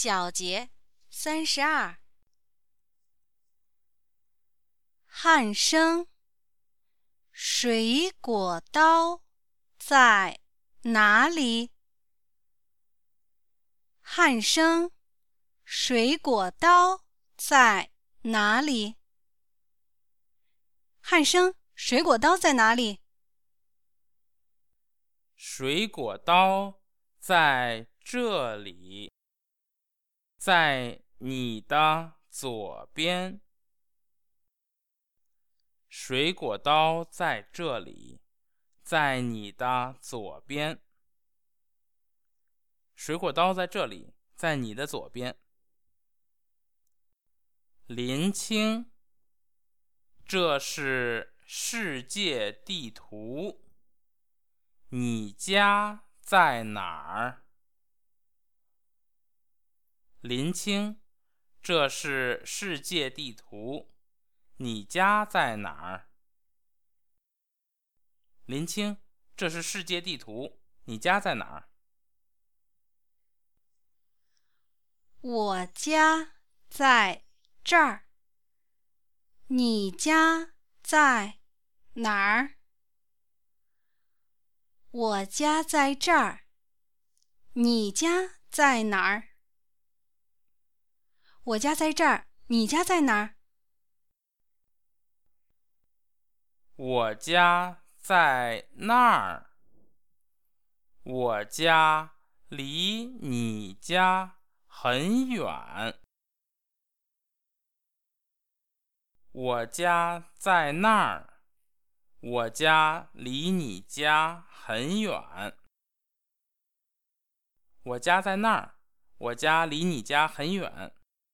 小节32。汉生，水果刀在哪里？汉生，水果刀在哪里？汉生，水果刀在哪里？ 水果刀在这里，在你的左边。水果刀在这里，在你的左边。水果刀在这里，在你的左边。林青，这是世界地图，你家在哪儿？林青，这是世界地图，你家在哪儿？林青，这是世界地图，你家在哪儿？ 我家在这儿，你家在哪儿？我家在这儿，你家在哪儿？我家在这儿，你家在哪儿？ 我家在那儿。我家离你家很远。我家在那儿。我家离你家很远。我家在那儿。我家离你家很远。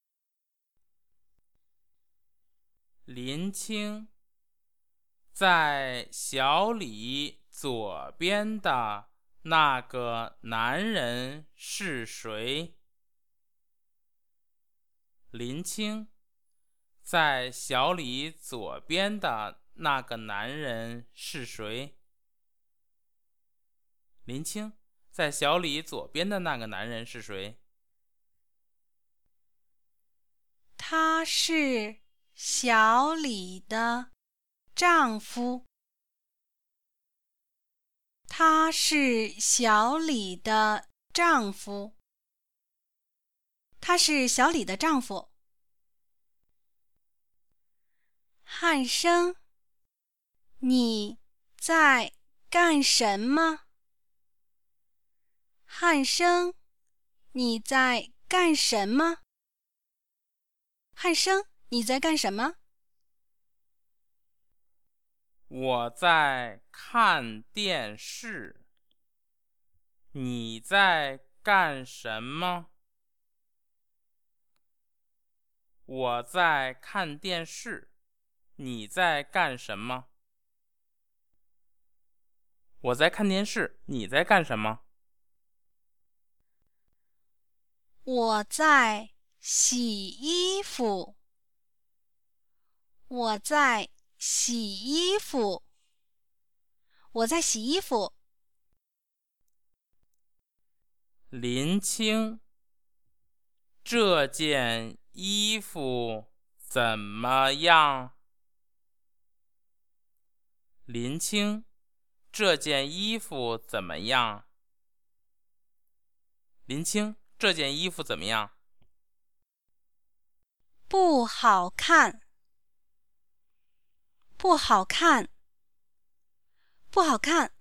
林青，在小李左边的那个男人是谁？林青，在小李左边的那个男人是谁？林青，在小李左边的那个男人是谁？ 他是小李的丈夫。他是小李的丈夫。他是小李的丈夫。汉生，你在干什么？汉生，你在干什么？汉生，你在干什么？ 我在看电视。你在干什么？我在看电视。你在干什么？我在看电视。你在干什么？ 我在洗衣服。我在洗衣服。我在洗衣服。 林青，这件衣服怎么样？林青，这件衣服怎么样？林青，这件衣服怎么样？ 不好看。不好看。不好看。